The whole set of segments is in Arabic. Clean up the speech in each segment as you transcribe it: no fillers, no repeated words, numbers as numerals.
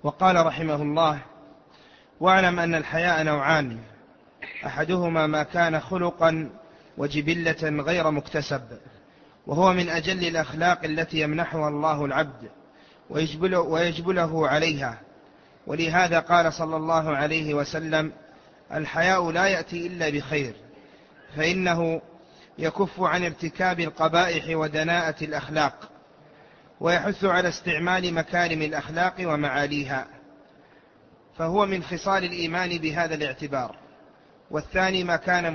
وقال رحمه الله: واعلم أن الحياء نوعان، أحدهما ما كان خلقا وجبلة غير مكتسب، وهو من أجل الأخلاق التي يمنحها الله العبد ويجبله عليها. ولهذا قال صلى الله عليه وسلم: الحياء لا يأتي إلا بخير، فإنه يكف عن ارتكاب القبائح ودناءة الأخلاق، ويحث على استعمال مكارم الأخلاق ومعاليها، فهو من خصال الإيمان بهذا الاعتبار. والثاني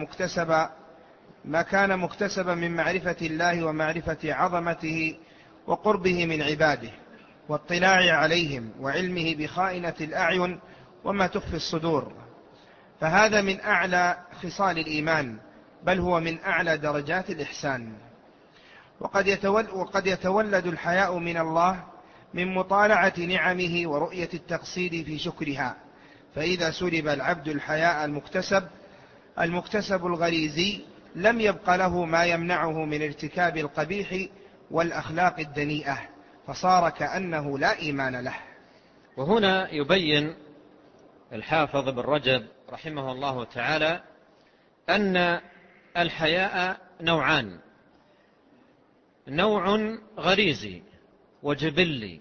ما كان مكتسبا من معرفة الله ومعرفة عظمته وقربه من عباده واطلاع عليهم وعلمه بخائنة الأعين وما تخفي الصدور، فهذا من أعلى خصال الإيمان، بل هو من أعلى درجات الإحسان. وقد يتولد الحياء من الله من مطالعة نعمه ورؤية التقصير في شكرها، فإذا سلب العبد الحياء المكتسب الغريزي لم يبق له ما يمنعه من ارتكاب القبيح والأخلاق الدنيئة، فصار كأنه لا إيمان له. وهنا يبين الحافظ ابن رجب رحمه الله تعالى أن الحياء نوعان: نوع غريزي وجبلي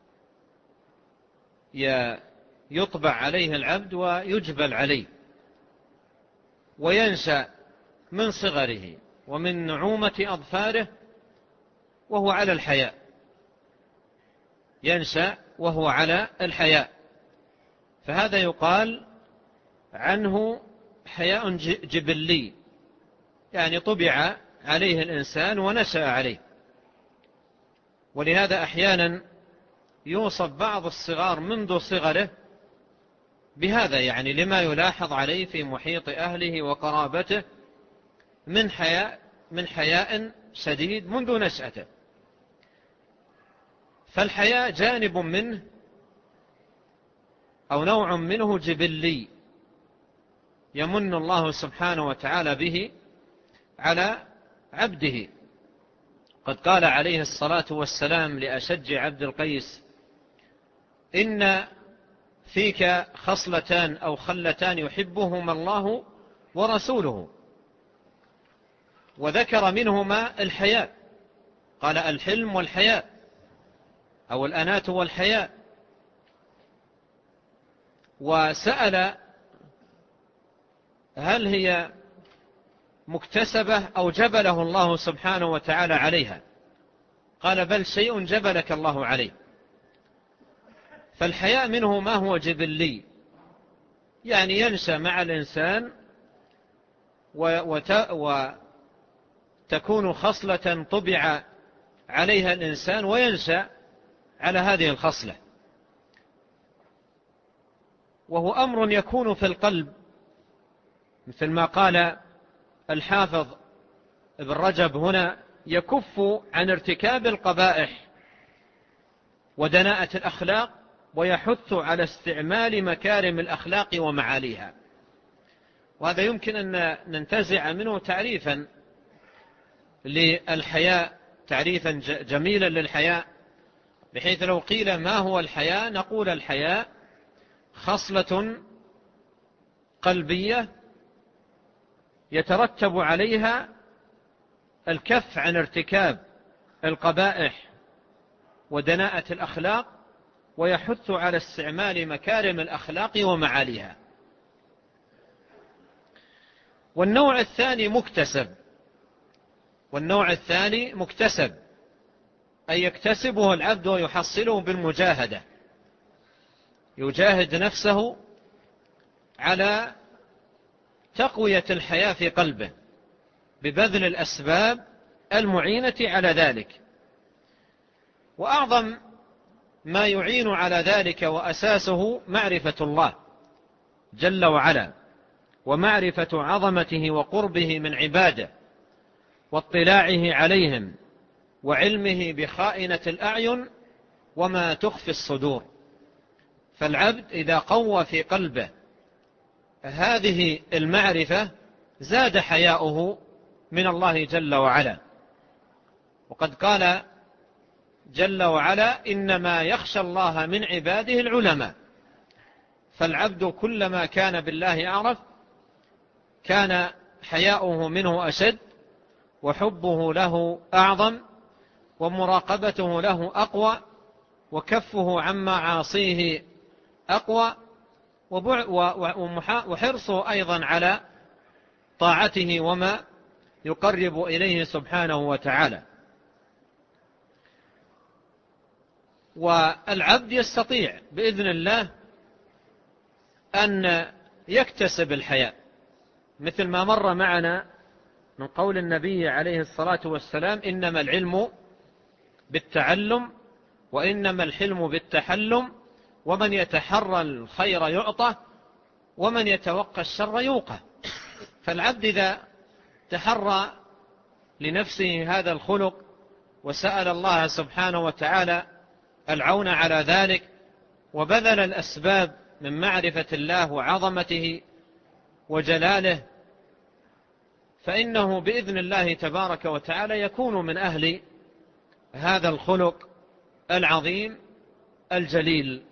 يطبع عليه العبد ويجبل عليه، وينشأ من صغره ومن نعومة أظفاره وهو على الحياء، ينشأ وهو على الحياء، فهذا يقال عنه حياء جبلي، يعني طبع عليه الإنسان ونشأ عليه. ولهذا أحيانا يوصف بعض الصغار منذ صغره بهذا، يعني لما يلاحظ عليه في محيط أهله وقرابته من حياء شديد منذ نشأته. فالحياء جانب منه أو نوع منه جبلي يمن الله سبحانه وتعالى به على عبده. قد قال عليه الصلاة والسلام لأشج عبد القيس: إن فيك خصلتان أو خلتان يحبهما الله ورسوله، وذكر منهما الحياء، قال: الحلم والحياء، أو الأناة والحياء. وسأل: هل هي مكتسبة أو جبله الله سبحانه وتعالى عليها؟ قال: بل شيء جبلك الله عليه. فالحياء منه ما هو جبلي، يعني ينشأ مع الإنسان وتكون خصلة طبع عليها الإنسان وينشأ على هذه الخصلة، وهو أمر يكون في القلب، مثل ما قال الحافظ ابن رجب هنا: يكف عن ارتكاب القبائح ودناءة الأخلاق، ويحث على استعمال مكارم الأخلاق ومعاليها. وهذا يمكن أن ننتزع منه تعريفا للحياء، تعريفا جميلا للحياء، بحيث لو قيل ما هو الحياء نقول: الحياء خصلة قلبية يترتب عليها الكف عن ارتكاب القبائح ودناءة الأخلاق، ويحث على استعمال مكارم الأخلاق ومعاليها. والنوع الثاني مكتسب، أي يكتسبه العبد ويحصله بالمجاهدة، يجاهد نفسه على تقوية الحياة في قلبه ببذل الأسباب المعينة على ذلك. وأعظم ما يعين على ذلك وأساسه معرفة الله جل وعلا، ومعرفة عظمته وقربه من عباده، واطلاعه عليهم، وعلمه بخائنة الأعين وما تخفي الصدور. فالعبد إذا قوى في قلبه هذه المعرفة زاد حياؤه من الله جل وعلا. وقد قال جل وعلا إنما يخشى الله من عباده العلماء. فالعبد كلما كان بالله أعرف كان حياؤه منه أشد، وحبه له أعظم، ومراقبته له أقوى، وكفه عن معاصيه أقوى، وحرصه أيضا على طاعته وما يقرب إليه سبحانه وتعالى. والعبد يستطيع بإذن الله أن يكتسب الحياء، مثل ما مر معنا من قول النبي عليه الصلاة والسلام: إنما العلم بالتعلم، وإنما الحلم بالتحلم، ومن يتحرى الخير يعطى، ومن يتوقى الشر يوقى. فالعبد إذا تحرى لنفسه هذا الخلق وسأل الله سبحانه وتعالى العون على ذلك، وبذل الأسباب من معرفة الله وعظمته وجلاله، فإنه بإذن الله تبارك وتعالى يكون من أهل هذا الخلق العظيم الجليل.